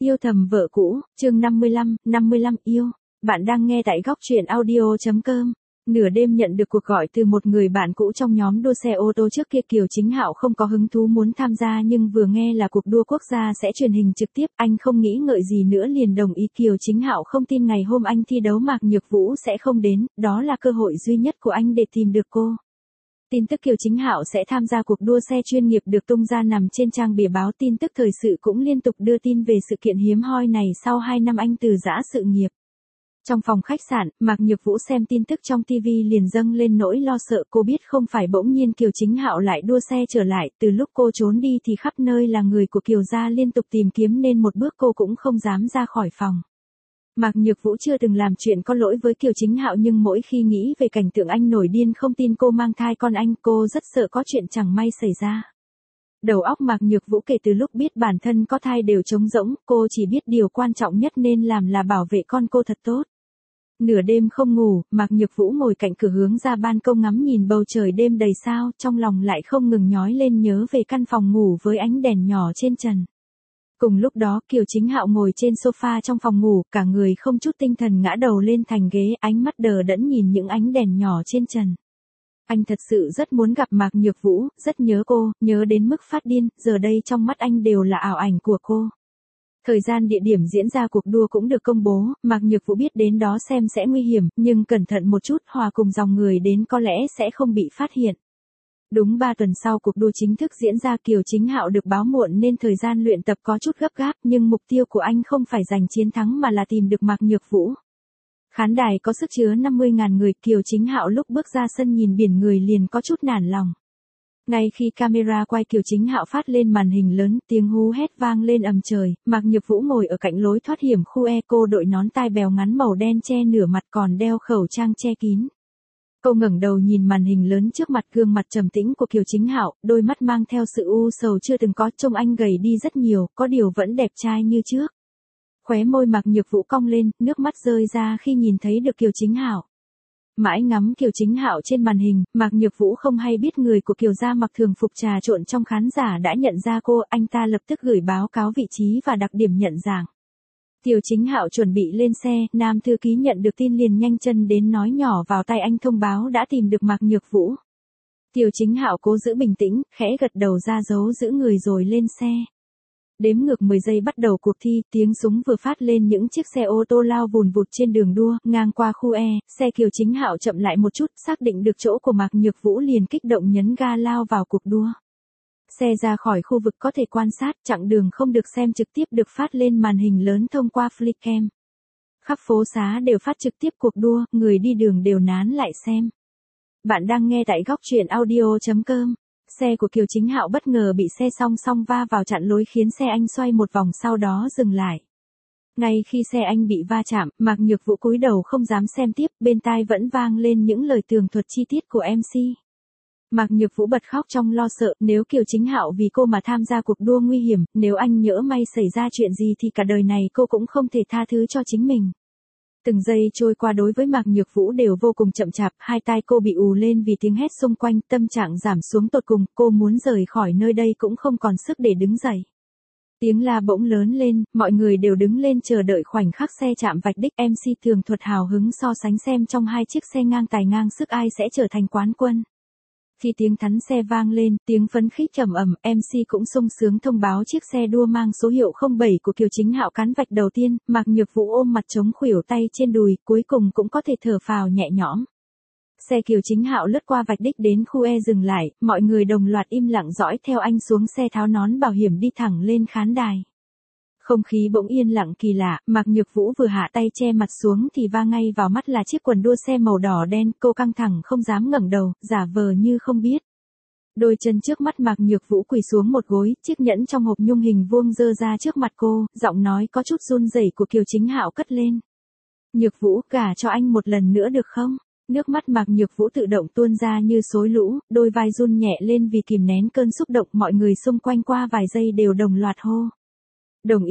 Yêu thầm vợ cũ, chương 55 yêu. Bạn đang nghe tại góc truyện audio.com. Nửa đêm nhận được cuộc gọi từ một người bạn cũ trong nhóm đua xe ô tô trước kia. Kiều Chính Hạo không có hứng thú muốn tham gia, nhưng vừa nghe là cuộc đua quốc gia sẽ truyền hình trực tiếp, anh không nghĩ ngợi gì nữa liền đồng ý. Kiều Chính Hạo không tin ngày hôm anh thi đấu Mạc Nhược Vũ sẽ không đến, đó là cơ hội duy nhất của anh để tìm được cô. Tin tức Kiều Chính Hạo sẽ tham gia cuộc đua xe chuyên nghiệp được tung ra nằm trên trang bìa báo tin tức thời sự, cũng liên tục đưa tin về sự kiện hiếm hoi này sau 2 năm anh từ giã sự nghiệp. Trong phòng khách sạn, Mạc Nhược Vũ xem tin tức trong TV liền dâng lên nỗi lo sợ. Cô biết không phải bỗng nhiên Kiều Chính Hạo lại đua xe trở lại, từ lúc cô trốn đi thì khắp nơi là người của Kiều gia liên tục tìm kiếm nên một bước cô cũng không dám ra khỏi phòng. Mạc Nhược Vũ chưa từng làm chuyện có lỗi với Kiều Chính Hạo, nhưng mỗi khi nghĩ về cảnh tượng anh nổi điên không tin cô mang thai con anh, cô rất sợ có chuyện chẳng may xảy ra. Đầu óc Mạc Nhược Vũ kể từ lúc biết bản thân có thai đều trống rỗng, cô chỉ biết điều quan trọng nhất nên làm là bảo vệ con cô thật tốt. Nửa đêm không ngủ, Mạc Nhược Vũ ngồi cạnh cửa hướng ra ban công ngắm nhìn bầu trời đêm đầy sao, trong lòng lại không ngừng nhói lên nhớ về căn phòng ngủ với ánh đèn nhỏ trên trần. Cùng lúc đó, Kiều Chính Hạo ngồi trên sofa trong phòng ngủ, cả người không chút tinh thần ngã đầu lên thành ghế, ánh mắt đờ đẫn nhìn những ánh đèn nhỏ trên trần. Anh thật sự rất muốn gặp Mạc Nhược Vũ, rất nhớ cô, nhớ đến mức phát điên, giờ đây trong mắt anh đều là ảo ảnh của cô. Thời gian địa điểm diễn ra cuộc đua cũng được công bố, Mạc Nhược Vũ biết đến đó xem sẽ nguy hiểm, nhưng cẩn thận một chút, hòa cùng dòng người đến có lẽ sẽ không bị phát hiện. Đúng 3 tuần sau cuộc đua chính thức diễn ra, Kiều Chính Hạo được báo muộn nên thời gian luyện tập có chút gấp gáp, nhưng mục tiêu của anh không phải giành chiến thắng mà là tìm được Mạc Nhược Vũ. Khán đài có sức chứa 50.000 người, Kiều Chính Hạo lúc bước ra sân nhìn biển người liền có chút nản lòng. Ngay khi camera quay Kiều Chính Hạo phát lên màn hình lớn, tiếng hú hét vang lên ầm trời. Mạc Nhược Vũ ngồi ở cạnh lối thoát hiểm khu E, cô đội nón tai bèo ngắn màu đen che nửa mặt còn đeo khẩu trang che kín. Cô ngẩng đầu nhìn màn hình lớn trước mặt, gương mặt trầm tĩnh của Kiều Chính Hạo, đôi mắt mang theo sự u sầu chưa từng có, trông anh gầy đi rất nhiều, có điều vẫn đẹp trai như trước. Khóe môi Mạc Nhược Vũ cong lên, nước mắt rơi ra khi nhìn thấy được Kiều Chính Hạo. Mãi ngắm Kiều Chính Hạo trên màn hình, Mạc Nhược Vũ không hay biết người của Kiều gia mặc thường phục trà trộn trong khán giả đã nhận ra cô, anh ta lập tức gửi báo cáo vị trí và đặc điểm nhận dạng. Kiều Chính Hạo chuẩn bị lên xe, nam thư ký nhận được tin liền nhanh chân đến nói nhỏ vào tai anh thông báo đã tìm được Mạc Nhược Vũ. Kiều Chính Hạo cố giữ bình tĩnh, khẽ gật đầu ra dấu giữ người rồi lên xe. Đếm ngược 10 giây bắt đầu cuộc thi, tiếng súng vừa phát lên, những chiếc xe ô tô lao vùn vụt trên đường đua, ngang qua khu E, xe Kiều Chính Hạo chậm lại một chút, xác định được chỗ của Mạc Nhược Vũ liền kích động nhấn ga lao vào cuộc đua. Xe ra khỏi khu vực có thể quan sát, chặng đường không được xem trực tiếp được phát lên màn hình lớn thông qua flycam. Khắp phố xá đều phát trực tiếp cuộc đua, người đi đường đều nán lại xem. Bạn đang nghe tại góc truyện audio.com. Xe của Kiều Chính Hạo bất ngờ bị xe song song va vào chặn lối khiến xe anh xoay một vòng sau đó dừng lại. Ngay khi xe anh bị va chạm, Mạc Nhược Vũ cúi đầu không dám xem tiếp, bên tai vẫn vang lên những lời tường thuật chi tiết của MC. Mạc Nhược Vũ bật khóc trong lo sợ, nếu Kiều Chính Hạo vì cô mà tham gia cuộc đua nguy hiểm, nếu anh nhỡ may xảy ra chuyện gì thì cả đời này cô cũng không thể tha thứ cho chính mình. Từng giây trôi qua đối với Mạc Nhược Vũ đều vô cùng chậm chạp, hai tai cô bị ù lên vì tiếng hét xung quanh, tâm trạng giảm xuống tột cùng, cô muốn rời khỏi nơi đây cũng không còn sức để đứng dậy. Tiếng la bỗng lớn lên, mọi người đều đứng lên chờ đợi khoảnh khắc xe chạm vạch đích. MC tường thuật hào hứng so sánh xem trong hai chiếc xe ngang tài ngang sức ai sẽ trở thành quán quân. Khi tiếng thắn xe vang lên, tiếng phấn khích trầm ầm, MC cũng sung sướng thông báo chiếc xe đua mang số hiệu 07 của Kiều Chính Hạo cán vạch đầu tiên. Mạc Nhược Vũ ôm mặt trống khuỷu tay trên đùi, cuối cùng cũng có thể thở phào nhẹ nhõm. Xe Kiều Chính Hạo lướt qua vạch đích đến khu E dừng lại, mọi người đồng loạt im lặng dõi theo anh xuống xe, tháo nón bảo hiểm đi thẳng lên khán đài. Không khí bỗng yên lặng kỳ lạ, Mạc Nhược Vũ vừa hạ tay che mặt xuống thì va ngay vào mắt là chiếc quần đua xe màu đỏ đen, cô căng thẳng không dám ngẩng đầu, giả vờ như không biết. Đôi chân trước mắt Mạc Nhược Vũ quỳ xuống một gối, chiếc nhẫn trong hộp nhung hình vuông giơ ra trước mặt cô, giọng nói có chút run rẩy của Kiều Chính Hạo cất lên. Nhược Vũ, gả cho anh một lần nữa được không? Nước mắt Mạc Nhược Vũ tự động tuôn ra như xối lũ, đôi vai run nhẹ lên vì kìm nén cơn xúc động, mọi người xung quanh qua vài giây đều đồng loạt hô. Đồng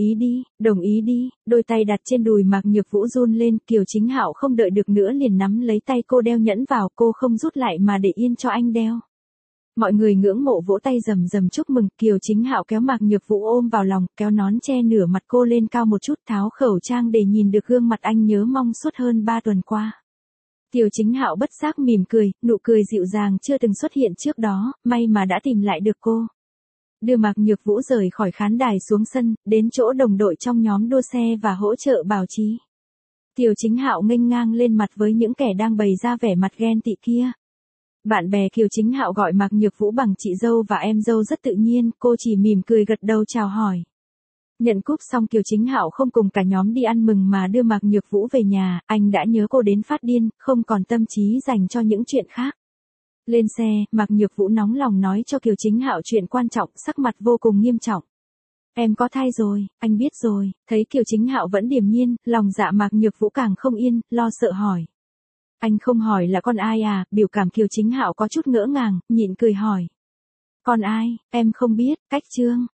ý đi, đôi tay đặt trên đùi Mạc Nhược Vũ run lên, Kiều Chính Hạo không đợi được nữa liền nắm lấy tay cô đeo nhẫn vào, cô không rút lại mà để yên cho anh đeo. Mọi người ngưỡng mộ vỗ tay rầm rầm chúc mừng. Kiều Chính Hạo kéo Mạc Nhược Vũ ôm vào lòng, kéo nón che nửa mặt cô lên cao một chút, tháo khẩu trang để nhìn được gương mặt anh nhớ mong suốt hơn 3 tuần qua. Kiều Chính Hạo bất giác mỉm cười, nụ cười dịu dàng chưa từng xuất hiện trước đó, may mà đã tìm lại được cô. Đưa Mạc Nhược Vũ rời khỏi khán đài xuống sân, đến chỗ đồng đội trong nhóm đua xe và hỗ trợ bảo trì. Kiều Chính Hạo nghênh ngang lên mặt với những kẻ đang bày ra vẻ mặt ghen tị kia. Bạn bè Kiều Chính Hạo gọi Mạc Nhược Vũ bằng chị dâu và em dâu rất tự nhiên, cô chỉ mỉm cười gật đầu chào hỏi. Nhận cúp xong Kiều Chính Hạo không cùng cả nhóm đi ăn mừng mà đưa Mạc Nhược Vũ về nhà, anh đã nhớ cô đến phát điên, không còn tâm trí dành cho những chuyện khác. Lên xe, Mạc Nhược Vũ nóng lòng nói cho Kiều Chính Hạo chuyện quan trọng, sắc mặt vô cùng nghiêm trọng. Em có thai rồi, anh biết rồi. Thấy Kiều Chính Hạo vẫn điềm nhiên, lòng dạ Mạc Nhược Vũ càng không yên, lo sợ hỏi. Anh không hỏi là con ai à? Biểu cảm Kiều Chính Hạo có chút ngỡ ngàng, nhịn cười hỏi. Con ai, em không biết. Cách Trương.